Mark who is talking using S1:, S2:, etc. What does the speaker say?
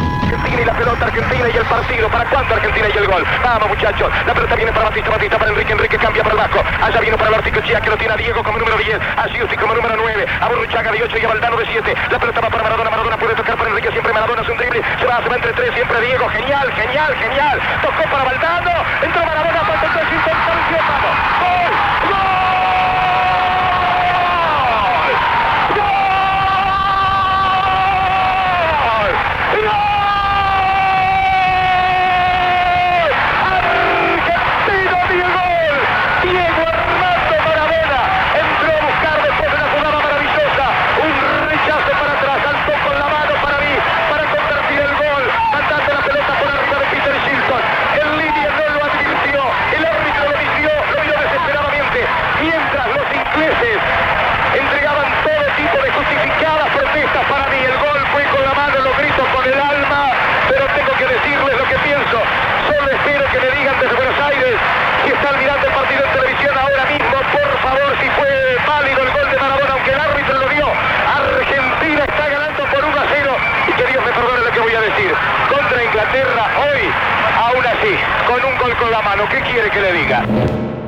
S1: Argentina y la pelota, Argentina y el partido. ¿Para cuándo Argentina y el gol? Vamos, muchachos. La pelota viene para Batista, Batista para Enrique, Enrique cambia para el Vasco. Allá vino para el Orticochea, que lo tiene a Diego como número 10, a Giusti como número 9, a Burruchaga de 8 y a Valdano de 7. La pelota va para Maradona, Maradona puede tocar para Enrique, siempre Maradona, es un drible. Se va entre 3, siempre Diego. Genial, genial, genial. Tocó para Valdano, entró Maradona, falta el 3, intervención, vamos. ¡Gol! ¡Gol! Entregaban todo tipo de justificadas protestas para mí. El gol fue con la mano, lo grito con el alma, pero tengo que decirles lo que pienso. Solo espero que me digan desde Buenos Aires, si están mirando el partido en televisión ahora mismo, por favor, si fue válido el gol de Maradona, aunque el árbitro lo dio. Argentina está ganando por 1-0 y que Dios me perdone lo que voy a decir. Contra Inglaterra hoy, aún así, con un gol con la mano. ¿Qué quiere que le diga?